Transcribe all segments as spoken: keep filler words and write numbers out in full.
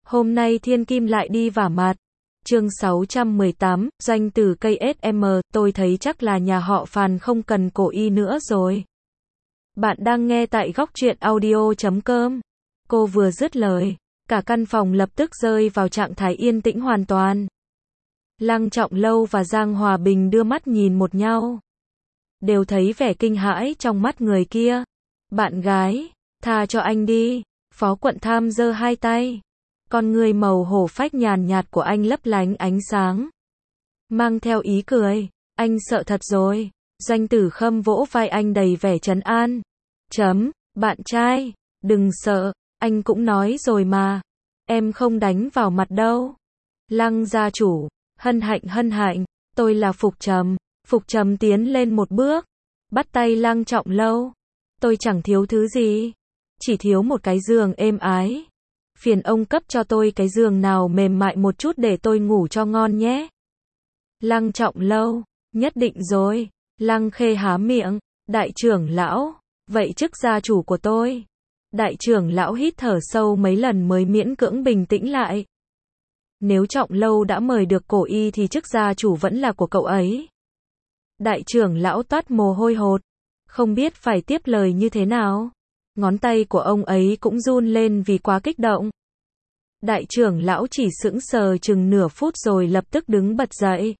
Hôm nay thiên kim lại đi vả mặt. Chương sáu trăm mười tám, doanh từ cây ét em, tôi thấy chắc là nhà họ Phàn không cần cổ y nữa rồi. Bạn đang nghe tại góc truyện audio chấm com. Cô vừa dứt lời, cả căn phòng lập tức rơi vào trạng thái yên tĩnh hoàn toàn. Lăng Trọng Lâu và Giang Hòa Bình đưa mắt nhìn một nhau. Đều thấy vẻ kinh hãi trong mắt người kia. Bạn gái, tha cho anh đi. Phó Quận Tham giơ hai tay. Con người màu hổ phách nhàn nhạt của anh lấp lánh ánh sáng. Mang theo ý cười. Anh sợ thật rồi. Doanh Tử Khâm vỗ vai anh đầy vẻ trấn an. Chấm, bạn trai, đừng sợ, anh cũng nói rồi mà. Em không đánh vào mặt đâu. Lăng gia chủ, hân hạnh hân hạnh, tôi là Phục Trầm. Phục Trầm tiến lên một bước, bắt tay Lăng Trọng Lâu. Tôi chẳng thiếu thứ gì, chỉ thiếu một cái giường êm ái. Phiền ông cấp cho tôi cái giường nào mềm mại một chút để tôi ngủ cho ngon nhé. Lăng Trọng Lâu, nhất định rồi. Lăng Khê há miệng, đại trưởng lão, vậy chức gia chủ của tôi. Đại trưởng lão hít thở sâu mấy lần mới miễn cưỡng bình tĩnh lại. Nếu Trọng Lâu đã mời được cổ y thì chức gia chủ vẫn là của cậu ấy. Đại trưởng lão toát mồ hôi hột, không biết phải tiếp lời như thế nào. Ngón tay của ông ấy cũng run lên vì quá kích động. Đại trưởng lão chỉ sững sờ chừng nửa phút rồi lập tức đứng bật dậy.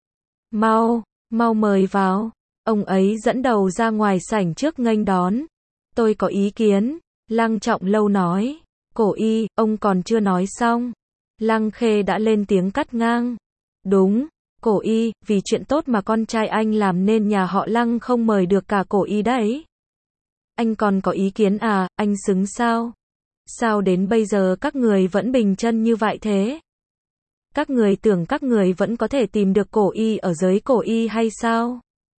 Mau, mau mời vào. Ông ấy dẫn đầu ra ngoài sảnh trước nghênh đón. Tôi có ý kiến. Lăng Trọng Lâu nói. Cổ y, ông còn chưa nói xong. Lăng Khê đã lên tiếng cắt ngang. Đúng, cổ y, vì chuyện tốt mà con trai anh làm nên nhà họ Lăng không mời được cả cổ y đấy. Anh còn có ý kiến à, anh xứng sao? Sao đến bây giờ các người vẫn bình chân như vậy thế? Các người tưởng các người vẫn có thể tìm được cổ y ở giới cổ y hay sao?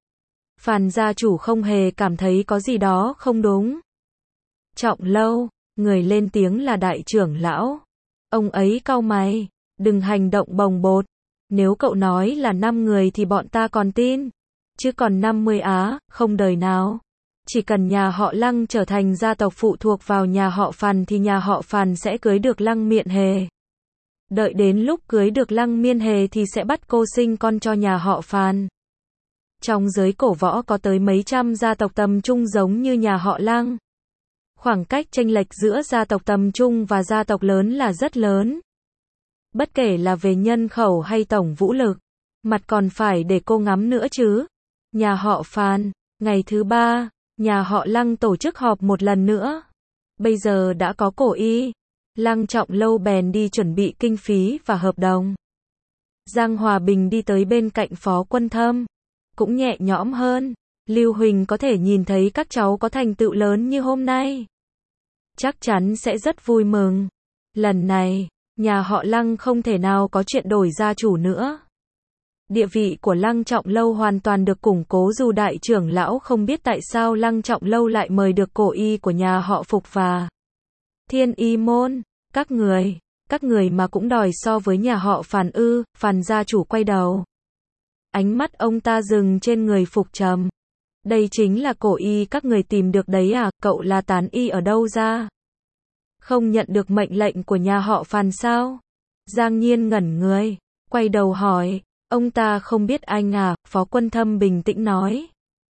Phàn gia chủ không hề cảm thấy có gì đó không đúng. Trọng Lâu, người lên tiếng là đại trưởng lão. Ông ấy cau mày, đừng hành động bồng bột. Nếu cậu nói là năm người thì bọn ta còn tin. Chứ còn năm mươi á, không đời nào. Chỉ cần nhà họ Lăng trở thành gia tộc phụ thuộc vào nhà họ Phàn thì nhà họ Phàn sẽ cưới được Lăng Miện Hề. Đợi đến lúc cưới được Lăng Miên Hề thì sẽ bắt cô sinh con cho nhà họ Phàn. Trong giới cổ võ có tới mấy trăm gia tộc tầm trung giống như nhà họ Lăng. Khoảng cách chênh lệch giữa gia tộc tầm trung và gia tộc lớn là rất lớn. Bất kể là về nhân khẩu hay tổng vũ lực, mặt còn phải để cô ngắm nữa chứ. Nhà họ Phàn, ngày thứ ba, nhà họ Lăng tổ chức họp một lần nữa. Bây giờ đã có cổ y. Lăng Trọng Lâu bèn đi chuẩn bị kinh phí và hợp đồng. Giang Hòa Bình đi tới bên cạnh Phó Quân Thâm. Cũng nhẹ nhõm hơn. Lưu Huỳnh có thể nhìn thấy các cháu có thành tựu lớn như hôm nay. Chắc chắn sẽ rất vui mừng. Lần này, nhà họ Lăng không thể nào có chuyện đổi gia chủ nữa. Địa vị của Lăng Trọng Lâu hoàn toàn được củng cố dù đại trưởng lão không biết tại sao Lăng Trọng Lâu lại mời được cổ y của nhà họ Phục và Thiên Y Môn. Các người, các người mà cũng đòi so với nhà họ Phàn ư? Phàn gia chủ quay đầu. Ánh mắt ông ta dừng trên người Phục Trầm. Đây chính là cổ y các người tìm được đấy à, cậu là tán y ở đâu ra? Không nhận được mệnh lệnh của nhà họ Phàn sao? Giang Nhiên ngẩn người, quay đầu hỏi, ông ta không biết anh à? Phó Quân Thâm bình tĩnh nói.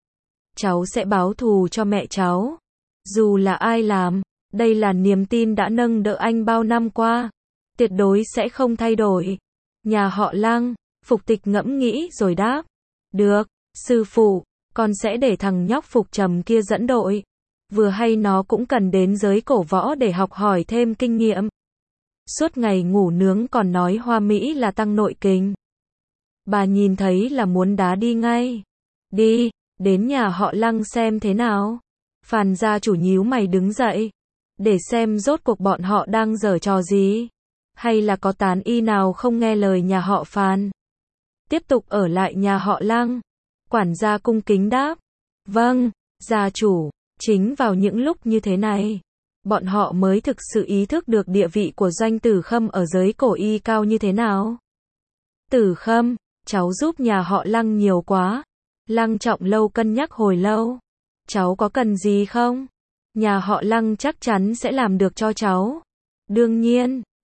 Cháu sẽ báo thù cho mẹ cháu. Dù là ai làm, đây là niềm tin đã nâng đỡ anh bao năm qua. Tuyệt đối sẽ không thay đổi. Nhà họ Lăng, Phục Tịch ngẫm nghĩ rồi đáp. Được, sư phụ, con sẽ để thằng nhóc Phục Trầm kia dẫn đội. Vừa hay nó cũng cần đến giới cổ võ để học hỏi thêm kinh nghiệm. Suốt ngày ngủ nướng còn nói hoa mỹ là tăng nội kình. Bà nhìn thấy là muốn đá đi ngay. Đi, đến nhà họ Lăng xem thế nào. Phàn gia chủ nhíu mày đứng dậy. Để xem rốt cuộc bọn họ đang giở trò gì. Hay là có tán y nào không nghe lời nhà họ Phàn. Tiếp tục ở lại nhà họ Lăng. Quản gia cung kính đáp. Vâng, gia chủ. Chính vào những lúc như thế này, bọn họ mới thực sự ý thức được địa vị của Doanh Tử Khâm ở giới cổ y cao như thế nào. Tử Khâm, cháu giúp nhà họ Lăng nhiều quá. Lăng Trọng Lâu cân nhắc hồi lâu. Cháu có cần gì không? Nhà họ Lăng chắc chắn sẽ làm được cho cháu. Đương nhiên,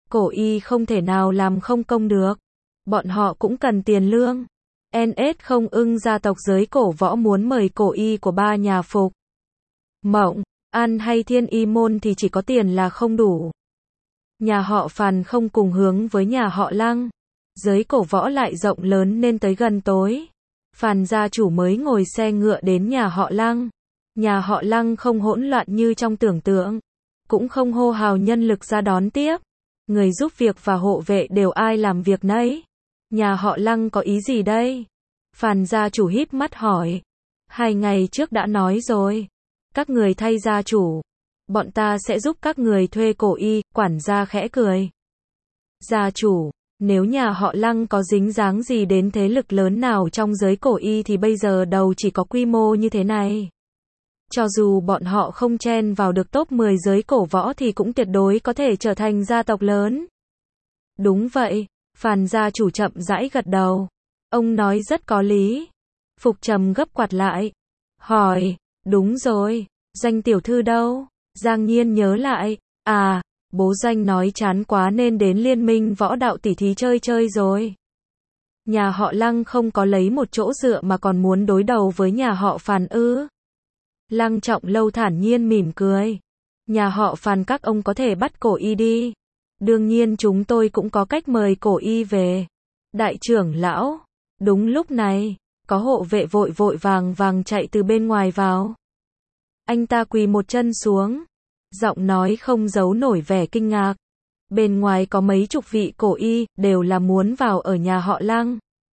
Cổ y không thể nào làm không công được. Bọn họ cũng cần tiền lương. en ét không ưng gia tộc giới cổ võ muốn mời cổ y của ba nhà Phục Mộng, An hay Thiên Y Môn thì chỉ có tiền là không đủ. Nhà họ Phàn không cùng hướng với nhà họ Lăng. Giới cổ võ lại rộng lớn nên tới gần tối, Phàn gia chủ mới ngồi xe ngựa đến nhà họ Lăng. Nhà họ Lăng không hỗn loạn như trong tưởng tượng, cũng không hô hào nhân lực ra đón tiếp. Người giúp việc và hộ vệ đều ai làm việc nấy. Nhà họ Lăng có ý gì đây? Phàn gia chủ híp mắt hỏi. Hai ngày trước đã nói rồi. Các người thay gia chủ. Bọn ta sẽ giúp các người thuê cổ y, quản gia khẽ cười. Gia chủ, nếu nhà họ Lăng có dính dáng gì đến thế lực lớn nào trong giới cổ y thì bây giờ đầu chỉ có quy mô như thế này. Cho dù bọn họ không chen vào được top mười giới cổ võ thì cũng tuyệt đối có thể trở thành gia tộc lớn. Đúng vậy, Phàn gia chủ chậm rãi gật đầu. Ông nói rất có lý. Phục Trầm gấp quạt lại. Hỏi, đúng rồi, Doanh tiểu thư đâu? Giang Nhiên nhớ lại, à, bố Doanh nói chán quá nên đến liên minh võ đạo tỷ thí chơi chơi rồi. Nhà họ Lăng không có lấy một chỗ dựa mà còn muốn đối đầu với nhà họ Phàn ư? Lăng Trọng Lâu thản nhiên mỉm cười. Nhà họ Phàn các ông có thể bắt cổ y đi. Đương nhiên chúng tôi cũng có cách mời cổ y về. Đại trưởng lão. Đúng lúc này, có hộ vệ vội vội vàng vàng chạy từ bên ngoài vào. Anh ta quỳ một chân xuống. Giọng nói không giấu nổi vẻ kinh ngạc. Bên ngoài có mấy chục vị cổ y, đều là muốn vào ở nhà họ Lăng.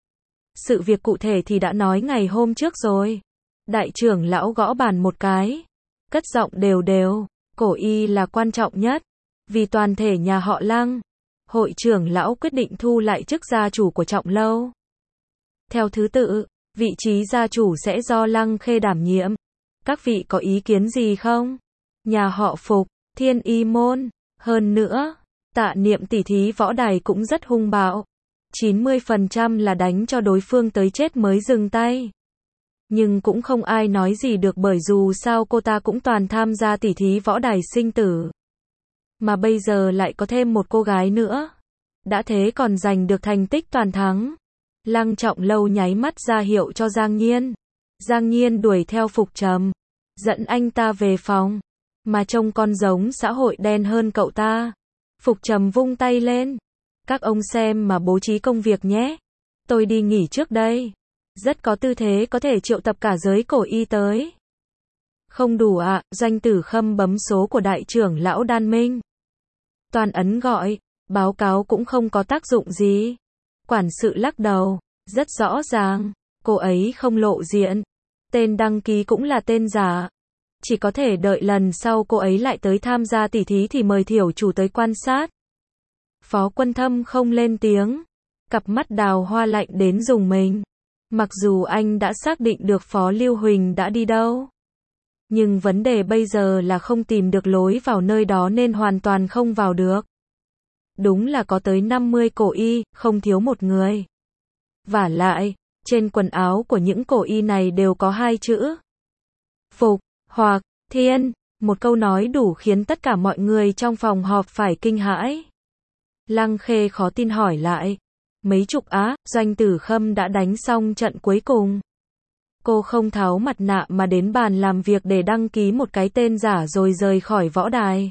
Sự việc cụ thể thì đã nói ngày hôm trước rồi. Đại trưởng lão gõ bàn một cái. Cất giọng đều đều. Cổ y là quan trọng nhất. Vì toàn thể nhà họ Lăng. Hội trưởng lão quyết định thu lại chức gia chủ của Trọng Lâu. Theo thứ tự, vị trí gia chủ sẽ do Lăng Khê đảm nhiệm. Các vị có ý kiến gì không? Nhà họ Phục, Thiên Y Môn. Hơn nữa, Tạ Niệm tỷ thí võ đài cũng rất hung bạo. chín mươi phần trăm là đánh cho đối phương tới chết mới dừng tay. Nhưng cũng không ai nói gì được bởi dù sao cô ta cũng toàn tham gia tỷ thí võ đài sinh tử. Mà bây giờ lại có thêm một cô gái nữa. Đã thế còn giành được thành tích toàn thắng. Lăng Trọng Lâu nháy mắt ra hiệu cho Giang Nhiên. Giang Nhiên đuổi theo Phục Trầm. Dẫn anh ta về phòng. Mà trông con giống xã hội đen hơn cậu ta. Phục Trầm vung tay lên. Các ông xem mà bố trí công việc nhé. Tôi đi nghỉ trước đây. Rất có tư thế có thể triệu tập cả giới cổ y tới. Không đủ ạ, à, Doanh Tử Khâm bấm số của đại trưởng lão Đan Minh. Toàn ấn gọi, báo cáo cũng không có tác dụng gì. Quản sự lắc đầu, rất rõ ràng, cô ấy không lộ diện. Tên đăng ký cũng là tên giả. Chỉ có thể đợi lần sau cô ấy lại tới tham gia tỷ thí thì mời thiểu chủ tới quan sát. Phó Quân Thâm không lên tiếng. Cặp mắt đào hoa lạnh đến rùng mình. Mặc dù anh đã xác định được Phó Lưu Huỳnh đã đi đâu. Nhưng vấn đề bây giờ là không tìm được lối vào nơi đó nên hoàn toàn không vào được. Đúng là có tới năm mươi cổ y, không thiếu một người. Vả lại, trên quần áo của những cổ y này đều có hai chữ. Phục, hoặc, Thiên, một câu nói đủ khiến tất cả mọi người trong phòng họp phải kinh hãi. Lăng Khê khó tin hỏi lại. Mấy chục á, Doanh Tử Khâm đã đánh xong trận cuối cùng. Cô không tháo mặt nạ mà đến bàn làm việc để đăng ký một cái tên giả rồi rời khỏi võ đài.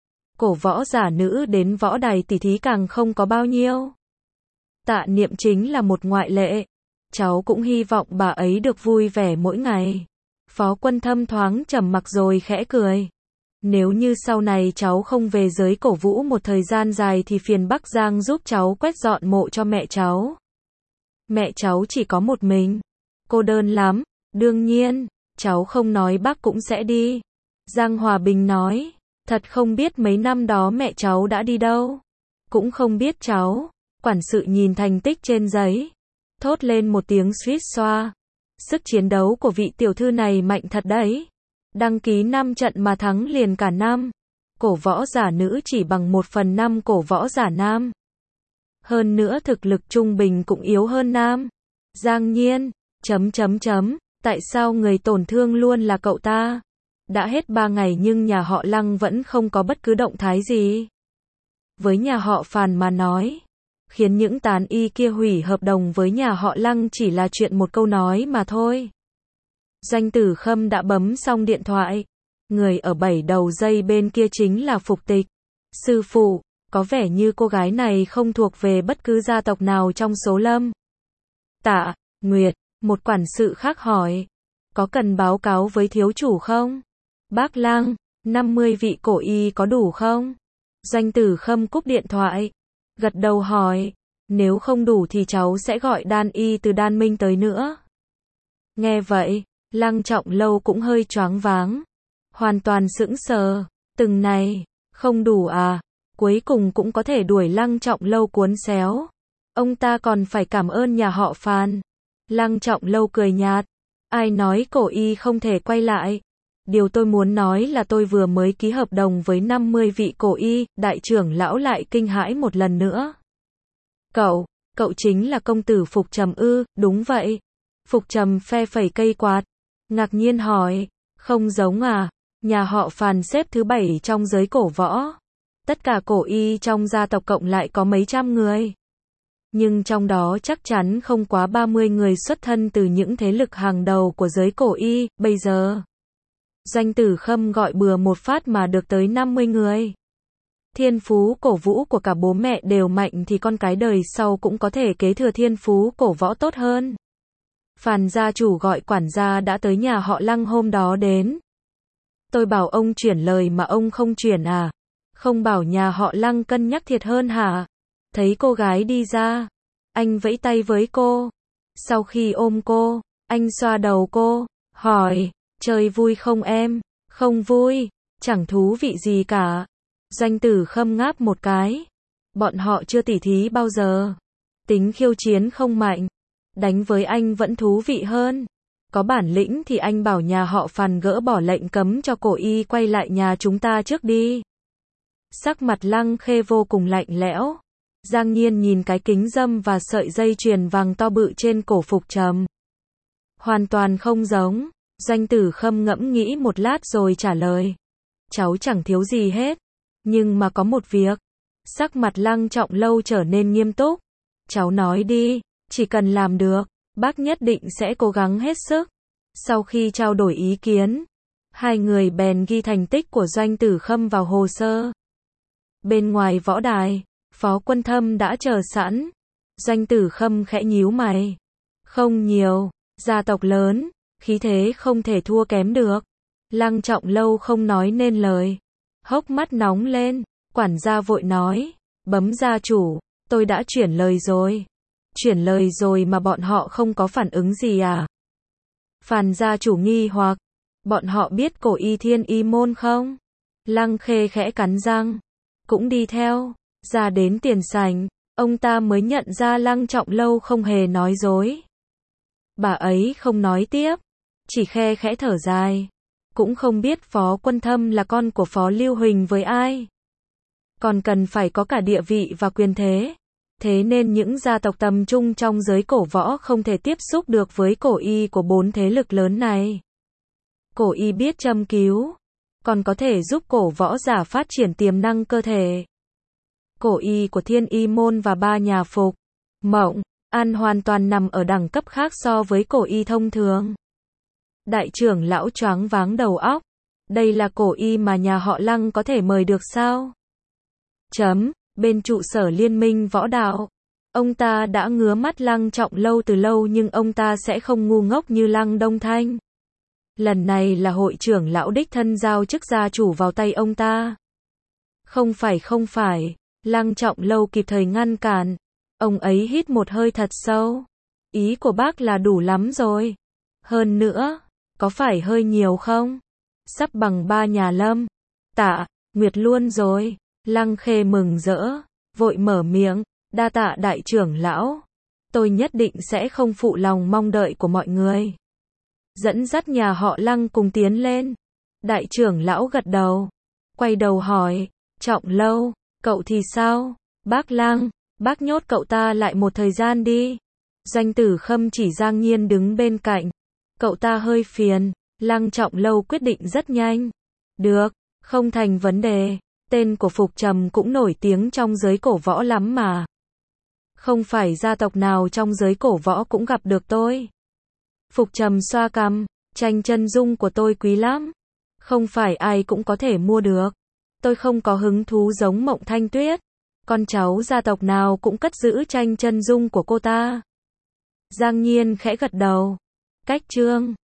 Cổ võ giả nữ đến võ đài tỷ thí càng không có bao nhiêu. Tạ Niệm chính là một ngoại lệ. Cháu cũng hy vọng bà ấy được vui vẻ mỗi ngày. Phó Quân Thâm thoáng trầm mặc rồi khẽ cười. Nếu như sau này cháu không về giới cổ vũ một thời gian dài thì phiền Bắc Giang giúp cháu quét dọn mộ cho mẹ cháu. Mẹ cháu chỉ có một mình. Cô đơn lắm. Đương nhiên, cháu không nói bác cũng sẽ đi. Giang Hòa Bình nói. Thật không biết mấy năm đó mẹ cháu đã đi đâu. Cũng không biết cháu. Quản sự nhìn thành tích trên giấy. Thốt lên một tiếng suýt xoa. Sức chiến đấu của vị tiểu thư này mạnh thật đấy. Đăng ký năm trận mà thắng liền cả năm. Cổ võ giả nữ chỉ bằng một phần năm cổ võ giả nam. Hơn nữa thực lực trung bình cũng yếu hơn nam. Giang Nhiên, chấm chấm chấm, tại sao người tổn thương luôn là cậu ta? Đã hết ba ngày nhưng nhà họ Lăng vẫn không có bất cứ động thái gì. với nhà họ Phàn mà nói, khiến những tán y kia hủy hợp đồng với nhà họ Lăng chỉ là chuyện một câu nói mà thôi. Doanh Tử Khâm đã bấm xong điện thoại. Người ở bảy đầu dây bên kia chính là Phục Tịch. Sư phụ, có vẻ như cô gái này không thuộc về bất cứ gia tộc nào trong số Lâm, Tạ, Nguyệt. Một quản sự khác hỏi. Có cần báo cáo với thiếu chủ không? Bác Lăng, năm mươi vị cổ y có đủ không? Doanh Tử Khâm cúp điện thoại. Gật đầu hỏi. Nếu không đủ thì cháu sẽ gọi đan y từ Đan Minh tới nữa. Nghe vậy, Lăng Trọng Lâu cũng hơi choáng váng. Hoàn toàn sững sờ. Từng này, không đủ à? Cuối cùng cũng có thể đuổi Lăng Trọng Lâu cuốn xéo. Ông ta còn phải cảm ơn nhà họ Phàn. Lăng Trọng Lâu cười nhạt. Ai nói cổ y không thể quay lại? Điều tôi muốn nói là tôi vừa mới ký hợp đồng với năm mươi vị cổ y. Đại trưởng lão lại kinh hãi một lần nữa. Cậu, cậu chính là công tử Phục Trầm ư? Đúng vậy. Phục Trầm phe phẩy cây quạt. Ngạc nhiên hỏi. Không giống à? Nhà họ Phàn xếp thứ bảy trong giới cổ võ. Tất cả cổ y trong gia tộc cộng lại có mấy trăm người. Nhưng trong đó chắc chắn không quá ba mươi người xuất thân từ những thế lực hàng đầu của giới cổ y. Bây giờ, Doanh Tử Khâm gọi bừa một phát mà được tới năm mươi người. Thiên phú cổ vũ của cả bố mẹ đều mạnh thì con cái đời sau cũng có thể kế thừa thiên phú cổ võ tốt hơn. Phàn gia chủ gọi quản gia đã tới nhà họ Lăng hôm đó đến. Tôi bảo ông chuyển lời mà ông không chuyển à? Không bảo nhà họ Lăng cân nhắc thiệt hơn hả? Thấy cô gái đi ra, anh vẫy tay với cô. Sau khi ôm cô, anh xoa đầu cô, hỏi, chơi vui không em? Không vui, chẳng thú vị gì cả. Doanh Tử Khâm ngáp một cái. Bọn họ chưa tỉ thí bao giờ. Tính khiêu chiến không mạnh. Đánh với anh vẫn thú vị hơn. Có bản lĩnh thì anh bảo nhà họ Phàn gỡ bỏ lệnh cấm cho cổ y quay lại nhà chúng ta trước đi. Sắc mặt Lăng Khê vô cùng lạnh lẽo. Giang Nhiên nhìn cái kính râm và sợi dây chuyền vàng to bự trên cổ Phục Trầm. Hoàn toàn không giống. Doanh Tử Khâm ngẫm nghĩ một lát rồi trả lời. Cháu chẳng thiếu gì hết. Nhưng mà có một việc. Sắc mặt Lăng Trọng Lâu trở nên nghiêm túc. Cháu nói đi, chỉ cần làm được, bác nhất định sẽ cố gắng hết sức. Sau khi trao đổi ý kiến, hai người bèn ghi thành tích của Doanh Tử Khâm vào hồ sơ. Bên ngoài võ đài, Phó Quân Thâm đã chờ sẵn. Doanh Tử Khâm khẽ nhíu mày. Không nhiều, gia tộc lớn, khí thế không thể thua kém được. Lăng Trọng Lâu không nói nên lời. Hốc mắt nóng lên, quản gia vội nói. Bấm gia chủ, tôi đã chuyển lời rồi. Chuyển lời rồi mà bọn họ không có phản ứng gì à? Phàn gia chủ nghi hoặc. Bọn họ biết cổ y Thiên Y môn không? Lăng Khê khẽ cắn răng. Cũng đi theo. Ra đến tiền sảnh, ông ta mới nhận ra Lăng Trọng Lâu không hề nói dối. Bà ấy không nói tiếp, chỉ khe khẽ thở dài. Cũng không biết Phó Quân Thâm là con của Phó Lưu Huỳnh với ai. Còn cần phải có cả địa vị và quyền thế. Thế nên những gia tộc tầm trung trong giới cổ võ không thể tiếp xúc được với cổ y của bốn thế lực lớn này. Cổ y biết châm cứu, còn có thể giúp cổ võ giả phát triển tiềm năng cơ thể. Cổ y của Thiên Y môn và ba nhà Phục, Mộng, An hoàn toàn nằm ở đẳng cấp khác so với cổ y thông thường. Đại trưởng lão choáng váng đầu óc. Đây là cổ y mà nhà họ Lăng có thể mời được sao? Chấm, bên trụ sở Liên minh võ đạo. Ông ta đã ngứa mắt Lăng Trọng Lâu từ lâu nhưng ông ta sẽ không ngu ngốc như Lăng Đông Thanh. Lần này là hội trưởng lão đích thân giao chức gia chủ vào tay ông ta. Không phải không phải, Lăng Trọng Lâu kịp thời ngăn cản. Ông ấy hít một hơi thật sâu. Ý của bác là đủ lắm rồi. Hơn nữa, có phải hơi nhiều không? Sắp bằng ba nhà Lâm, Tạ, Nguyệt luôn rồi. Lăng Khê mừng rỡ, vội mở miệng, đa tạ đại trưởng lão. Tôi nhất định sẽ không phụ lòng mong đợi của mọi người. Dẫn dắt nhà họ Lăng cùng tiến lên. Đại trưởng lão gật đầu, quay đầu hỏi, Trọng Lâu, cậu thì sao? Bác Lăng, bác nhốt cậu ta lại một thời gian đi. Doanh Tử Khâm chỉ Giang Nhiên đứng bên cạnh. Cậu ta hơi phiền. Lăng Trọng Lâu quyết định rất nhanh. Được, không thành vấn đề. Tên của Phục Trầm cũng nổi tiếng trong giới cổ võ lắm mà. Không phải gia tộc nào trong giới cổ võ cũng gặp được tôi. Phục Trầm xoa cằm, tranh chân dung của tôi quý lắm. Không phải ai cũng có thể mua được. Tôi không có hứng thú giống Mộng Thanh Tuyết. Con cháu gia tộc nào cũng cất giữ tranh chân dung của cô ta. Giang Nhiên khẽ gật đầu. Cách chương